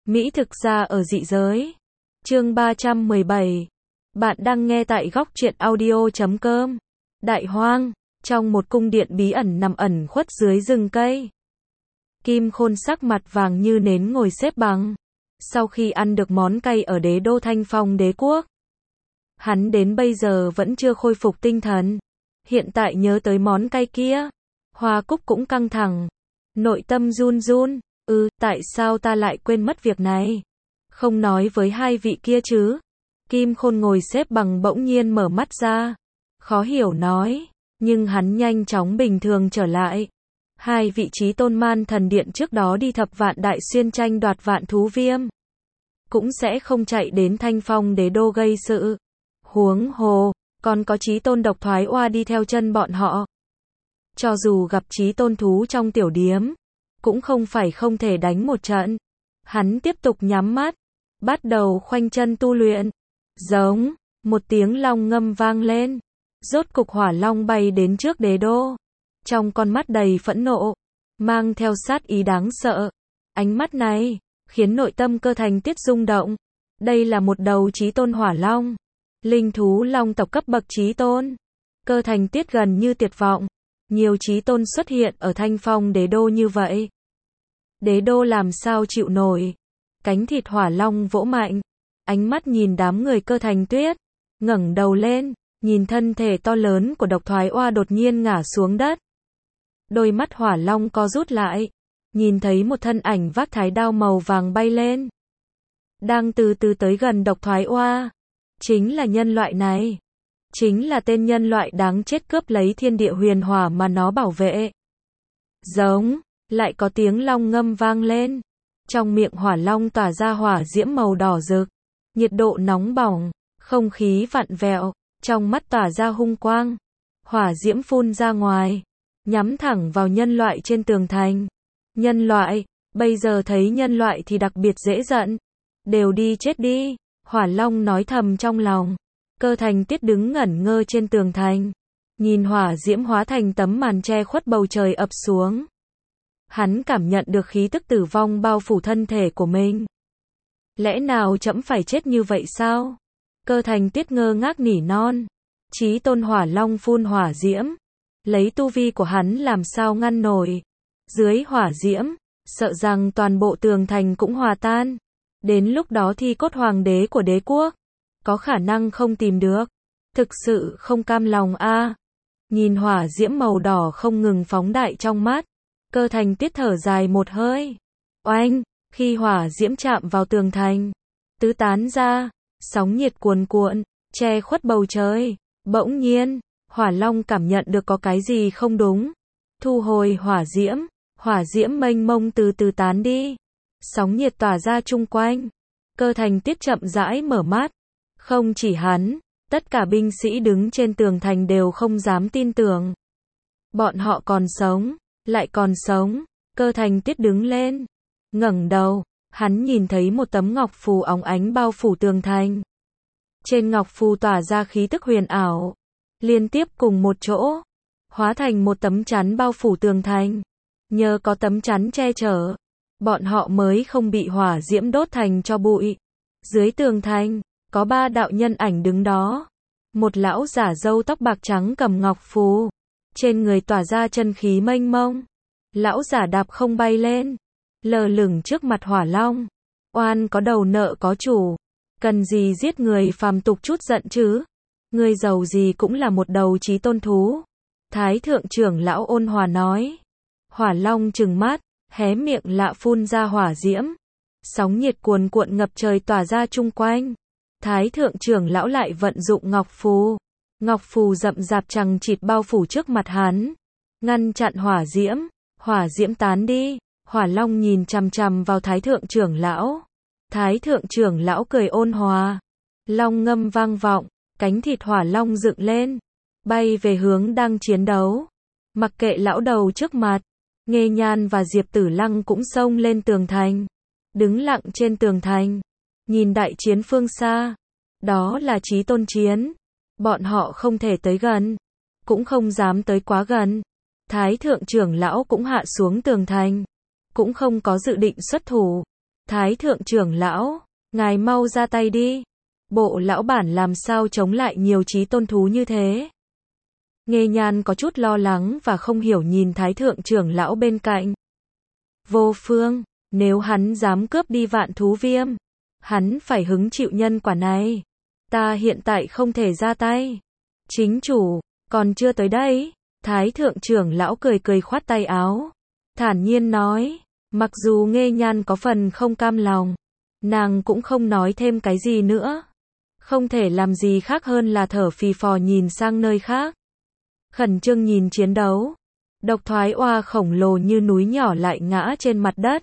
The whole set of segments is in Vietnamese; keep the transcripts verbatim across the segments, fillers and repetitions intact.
Mỹ thực ra ở dị giới. Chương ba trăm mười bảy. Bạn đang nghe tại góc truyện audio chấm com. Đại hoang, trong một cung điện bí ẩn nằm ẩn khuất dưới rừng cây. Kim Khôn sắc mặt vàng như nến ngồi xếp bằng. Sau khi ăn được món cay ở đế đô Thanh Phong đế quốc, hắn đến bây giờ vẫn chưa khôi phục tinh thần. Hiện tại nhớ tới món cay kia, Hoa Cúc cũng căng thẳng, nội tâm run run. Ừ, tại sao ta lại quên mất việc này? Không nói với hai vị kia chứ? Kim Khôn ngồi xếp bằng bỗng nhiên mở mắt ra, khó hiểu nói, nhưng hắn nhanh chóng bình thường trở lại. Hai vị trí tôn man thần điện trước đó đi thập vạn đại xuyên tranh đoạt vạn thú viêm, cũng sẽ không chạy đến Thanh Phong đế đô gây sự. Huống hồ, còn có chí tôn độc thoái oa đi theo chân bọn họ. Cho dù gặp chí tôn thú trong tiểu điếm, cũng không phải không thể đánh một trận. Hắn tiếp tục nhắm mắt, bắt đầu khoanh chân tu luyện. Giống, một tiếng long ngâm vang lên. Rốt cục hỏa long bay đến trước đế đô. Trong con mắt đầy phẫn nộ, mang theo sát ý đáng sợ. Ánh mắt này, khiến nội tâm Cơ Thành Tiết rung động. Đây là một đầu chí tôn hỏa long. Linh thú long tộc cấp bậc chí tôn. Cơ Thành Tiết gần như tuyệt vọng. Nhiều chí tôn xuất hiện ở Thanh Phong đế đô như vậy, đế đô làm sao chịu nổi. Cánh thịt hỏa long vỗ mạnh, ánh mắt nhìn đám người Cơ Thành Tuyết, ngẩng đầu lên, nhìn thân thể to lớn của độc thoái oa đột nhiên ngã xuống đất. Đôi mắt hỏa long co rút lại, nhìn thấy một thân ảnh vác thái đao màu vàng bay lên, đang từ từ tới gần độc thoái oa. Chính là nhân loại này. Chính là tên nhân loại đáng chết cướp lấy thiên địa huyền hỏa mà nó bảo vệ. Giống, lại có tiếng long ngâm vang lên. Trong miệng hỏa long tỏa ra hỏa diễm màu đỏ rực. Nhiệt độ nóng bỏng, không khí vặn vẹo, trong mắt tỏa ra hung quang. Hỏa diễm phun ra ngoài, nhắm thẳng vào nhân loại trên tường thành. Nhân loại, bây giờ thấy nhân loại thì đặc biệt dễ giận. Đều đi chết đi, hỏa long nói thầm trong lòng. Cơ Thành Tiết đứng ngẩn ngơ trên tường thành, nhìn hỏa diễm hóa thành tấm màn che khuất bầu trời ập xuống. Hắn cảm nhận được khí tức tử vong bao phủ thân thể của mình. Lẽ nào trẫm phải chết như vậy sao? Cơ Thành Tiết ngơ ngác nỉ non. Chí tôn hỏa long phun hỏa diễm, lấy tu vi của hắn làm sao ngăn nổi. Dưới hỏa diễm, sợ rằng toàn bộ tường thành cũng hòa tan. Đến lúc đó thi cốt hoàng đế của đế quốc có khả năng không tìm được. Thực sự không cam lòng a. À. Nhìn hỏa diễm màu đỏ không ngừng phóng đại trong mắt, Cơ Thành Tiết thở dài một hơi. Oanh, khi hỏa diễm chạm vào tường thành, tứ tán ra, sóng nhiệt cuồn cuộn, che khuất bầu trời. Bỗng nhiên, hỏa long cảm nhận được có cái gì không đúng. Thu hồi hỏa diễm, hỏa diễm mênh mông từ từ tán đi. Sóng nhiệt tỏa ra chung quanh. Cơ Thành Tiết chậm rãi mở mắt. Không chỉ hắn, tất cả binh sĩ đứng trên tường thành đều không dám tin tưởng. Bọn họ còn sống, lại còn sống. Cơ Thành Tiết đứng lên, ngẩng đầu, hắn nhìn thấy một tấm ngọc phù óng ánh bao phủ tường thành. Trên ngọc phù tỏa ra khí tức huyền ảo, liên tiếp cùng một chỗ, hóa thành một tấm chắn bao phủ tường thành. Nhờ có tấm chắn che chở, bọn họ mới không bị hỏa diễm đốt thành tro bụi. Dưới tường thành, có ba đạo nhân ảnh đứng đó. Một lão giả râu tóc bạc trắng cầm ngọc phù, trên người tỏa ra chân khí mênh mông. Lão giả đạp không bay lên, lơ lửng trước mặt hỏa long. Oan có đầu nợ có chủ, cần gì giết người phàm tục chút giận chứ? Người giàu gì cũng là một đầu chí tôn thú. Thái thượng trưởng lão ôn hòa nói. Hỏa long trừng mắt, hé miệng lạ phun ra hỏa diễm. Sóng nhiệt cuồn cuộn ngập trời tỏa ra chung quanh. Thái thượng trưởng lão lại vận dụng ngọc phù. Ngọc phù rậm rạp chằng chịt bao phủ trước mặt hắn, ngăn chặn hỏa diễm. Hỏa diễm tán đi, hỏa long nhìn chằm chằm vào thái thượng trưởng lão. Thái thượng trưởng lão cười ôn hòa. Long ngâm vang vọng, cánh thịt hỏa long dựng lên, bay về hướng đang chiến đấu. Mặc kệ lão đầu trước mặt, Nghê Nhan và Diệp Tử Lăng cũng xông lên tường thành. Đứng lặng trên tường thành, nhìn đại chiến phương xa. Đó là chí tôn chiến. Bọn họ không thể tới gần, cũng không dám tới quá gần. Thái thượng trưởng lão cũng hạ xuống tường thành, cũng không có dự định xuất thủ. Thái thượng trưởng lão, ngài mau ra tay đi. Bộ lão bản làm sao chống lại nhiều chí tôn thú như thế? Nghê Nhan có chút lo lắng và không hiểu nhìn Thái thượng trưởng lão bên cạnh. Vô Phương, nếu hắn dám cướp đi Vạn Thú Viêm, hắn phải hứng chịu nhân quả này. Ta hiện tại không thể ra tay. Chính chủ, còn chưa tới đây. Thái thượng trưởng lão cười cười khoát tay áo. Thản nhiên nói, mặc dù Nghê Nhan có phần không cam lòng, nàng cũng không nói thêm cái gì nữa. Không thể làm gì khác hơn là thở phì phò nhìn sang nơi khác. Khẩn trương nhìn chiến đấu. Độc thoái oa khổng lồ như núi nhỏ lại ngã trên mặt đất.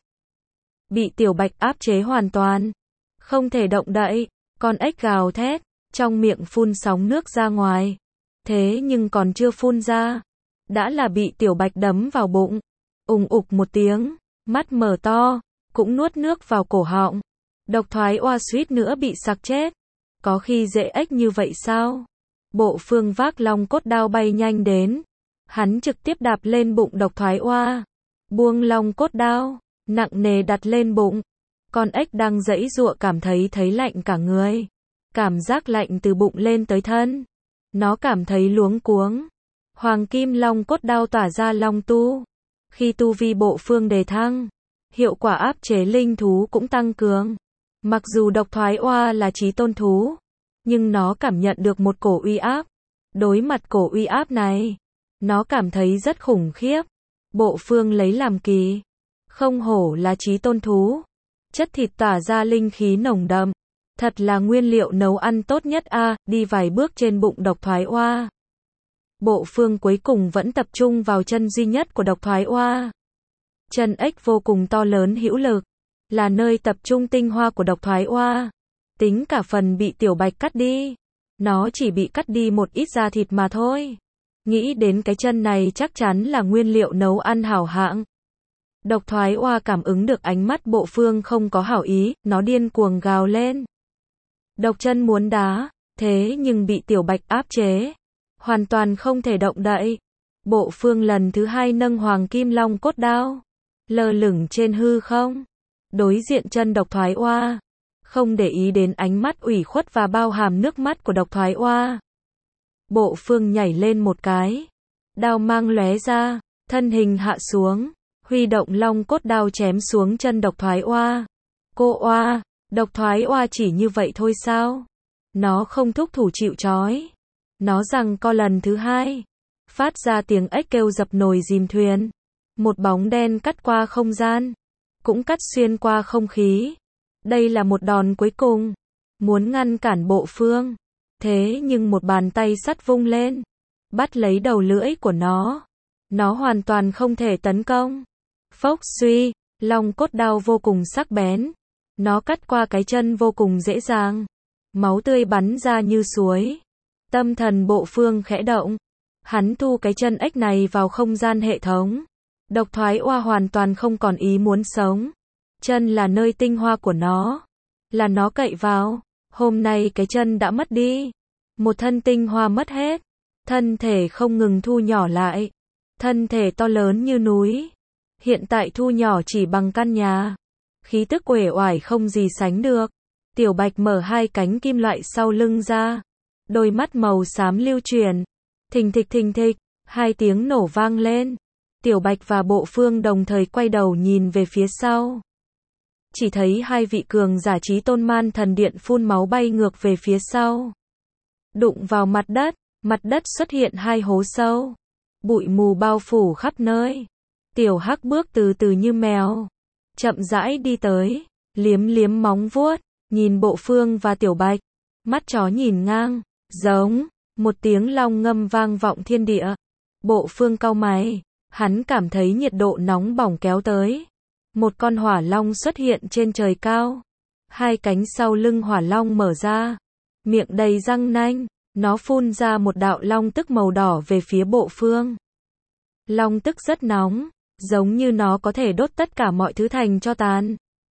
Bị tiểu bạch áp chế hoàn toàn. Không thể động đậy. Con ếch gào thét, trong miệng phun sóng nước ra ngoài. Thế nhưng còn chưa phun ra, đã là bị tiểu bạch đấm vào bụng. Ùng ục một tiếng, mắt mở to, cũng nuốt nước vào cổ họng. Độc thoái oa suýt nữa bị sặc chết. Có khi dễ ếch như vậy sao? Bộ Phương vác long cốt đao bay nhanh đến. Hắn trực tiếp đạp lên bụng độc thoái oa. Buông long cốt đao, nặng nề đặt lên bụng. Con ếch đang giãy giụa cảm thấy thấy lạnh cả người. Cảm giác lạnh từ bụng lên tới thân. Nó cảm thấy luống cuống. Hoàng kim long cốt đao tỏa ra long tu. Khi tu vi Bộ Phương đề thăng, hiệu quả áp chế linh thú cũng tăng cường. Mặc dù độc thoái oa là chí tôn thú, nhưng nó cảm nhận được một cổ uy áp. Đối mặt cổ uy áp này, nó cảm thấy rất khủng khiếp. Bộ Phương lấy làm kỳ. Không hổ là chí tôn thú. Chất thịt tỏa ra linh khí nồng đậm. Thật là nguyên liệu nấu ăn tốt nhất a. À, đi vài bước trên bụng độc thoái oa. Bộ Phương cuối cùng vẫn tập trung vào chân duy nhất của độc thoái oa. Chân ếch vô cùng to lớn hữu lực, là nơi tập trung tinh hoa của độc thoái oa. Tính cả phần bị tiểu bạch cắt đi, nó chỉ bị cắt đi một ít da thịt mà thôi. Nghĩ đến cái chân này chắc chắn là nguyên liệu nấu ăn hảo hạng. Độc thoái oa cảm ứng được ánh mắt Bộ Phương không có hảo ý, nó điên cuồng gào lên. Độc chân muốn đá, thế nhưng bị tiểu bạch áp chế. Hoàn toàn không thể động đậy. Bộ Phương lần thứ hai nâng hoàng kim long cốt đao. Lơ lửng trên hư không. Đối diện chân độc thoái oa. Không để ý đến ánh mắt ủy khuất và bao hàm nước mắt của độc thoái oa. Bộ Phương nhảy lên một cái. Đao mang lóe ra. Thân hình hạ xuống. Huy động long cốt đao chém xuống chân độc thoái oa. Cô oa. Độc thoái oa chỉ như vậy thôi sao? Nó không thúc thủ chịu trói. Nó giằng co lần thứ hai. Phát ra tiếng ếch kêu dập nồi dìm thuyền. Một bóng đen cắt qua không gian. Cũng cắt xuyên qua không khí. Đây là một đòn cuối cùng. Muốn ngăn cản Bộ Phương. Thế nhưng một bàn tay sắt vung lên. Bắt lấy đầu lưỡi của nó. Nó hoàn toàn không thể tấn công. Phốc suy. Long cốt đao vô cùng sắc bén. Nó cắt qua cái chân vô cùng dễ dàng. Máu tươi bắn ra như suối. Tâm thần Bộ Phương khẽ động. Hắn thu cái chân ếch này vào không gian hệ thống. Độc thoái oa hoàn toàn không còn ý muốn sống. Chân là nơi tinh hoa của nó. Là nó cậy vào. Hôm nay cái chân đã mất đi. Một thân tinh hoa mất hết. Thân thể không ngừng thu nhỏ lại. Thân thể to lớn như núi. Hiện tại thu nhỏ chỉ bằng căn nhà. Khí tức uể oải không gì sánh được. Tiểu bạch mở hai cánh kim loại sau lưng ra. Đôi mắt màu xám lưu chuyển. Thình thịch thình thịch. Hai tiếng nổ vang lên. Tiểu bạch và Bộ Phương đồng thời quay đầu nhìn về phía sau. Chỉ thấy hai vị cường giả chí tôn man thần điện phun máu bay ngược về phía sau. Đụng vào mặt đất. Mặt đất xuất hiện hai hố sâu. Bụi mù bao phủ khắp nơi. Tiểu hắc bước từ từ như mèo. Chậm rãi đi tới. Liếm liếm móng vuốt. Nhìn Bộ Phương và tiểu bạch. Mắt chó nhìn ngang. Giống. Một tiếng long ngâm vang vọng thiên địa. Bộ Phương cau mày. Hắn cảm thấy nhiệt độ nóng bỏng kéo tới. Một con hỏa long xuất hiện trên trời cao. Hai cánh sau lưng hỏa long mở ra. Miệng đầy răng nanh. Nó phun ra một đạo long tức màu đỏ về phía Bộ Phương. Long tức rất nóng. Giống như nó có thể đốt tất cả mọi thứ thành tro tàn.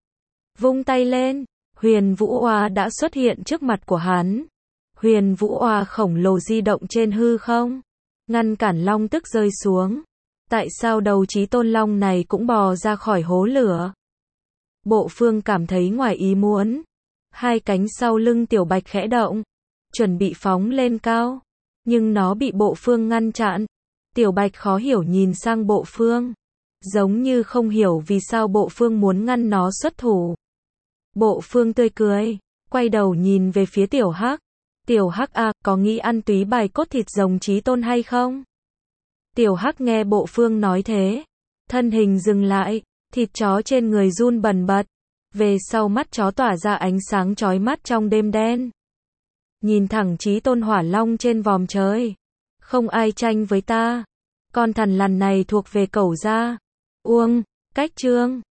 Vung tay lên. Huyền Vũ Oa đã xuất hiện trước mặt của hắn. Huyền Vũ Oa khổng lồ di động trên hư không. Ngăn cản long tức rơi xuống. Tại sao đầu chí tôn long này cũng bò ra khỏi hố lửa? Bộ Phương cảm thấy ngoài ý muốn. Hai cánh sau lưng Tiểu Bạch khẽ động, chuẩn bị phóng lên cao, nhưng nó bị Bộ Phương ngăn chặn. Tiểu Bạch khó hiểu nhìn sang Bộ Phương, giống như không hiểu vì sao Bộ Phương muốn ngăn nó xuất thủ. Bộ Phương tươi cười, quay đầu nhìn về phía Tiểu Hắc. Tiểu Hắc à, có nghĩ ăn túy bài cốt thịt rồng chí tôn hay không? Tiểu Hắc nghe Bộ Phương nói thế, thân hình dừng lại, thịt chó trên người run bần bật, về sau mắt chó tỏa ra ánh sáng chói mắt trong đêm đen. Nhìn thẳng chí tôn hỏa long trên vòm trời. Không ai tranh với ta. Con thằn lằn này thuộc về Cẩu gia. Uông, cách chương.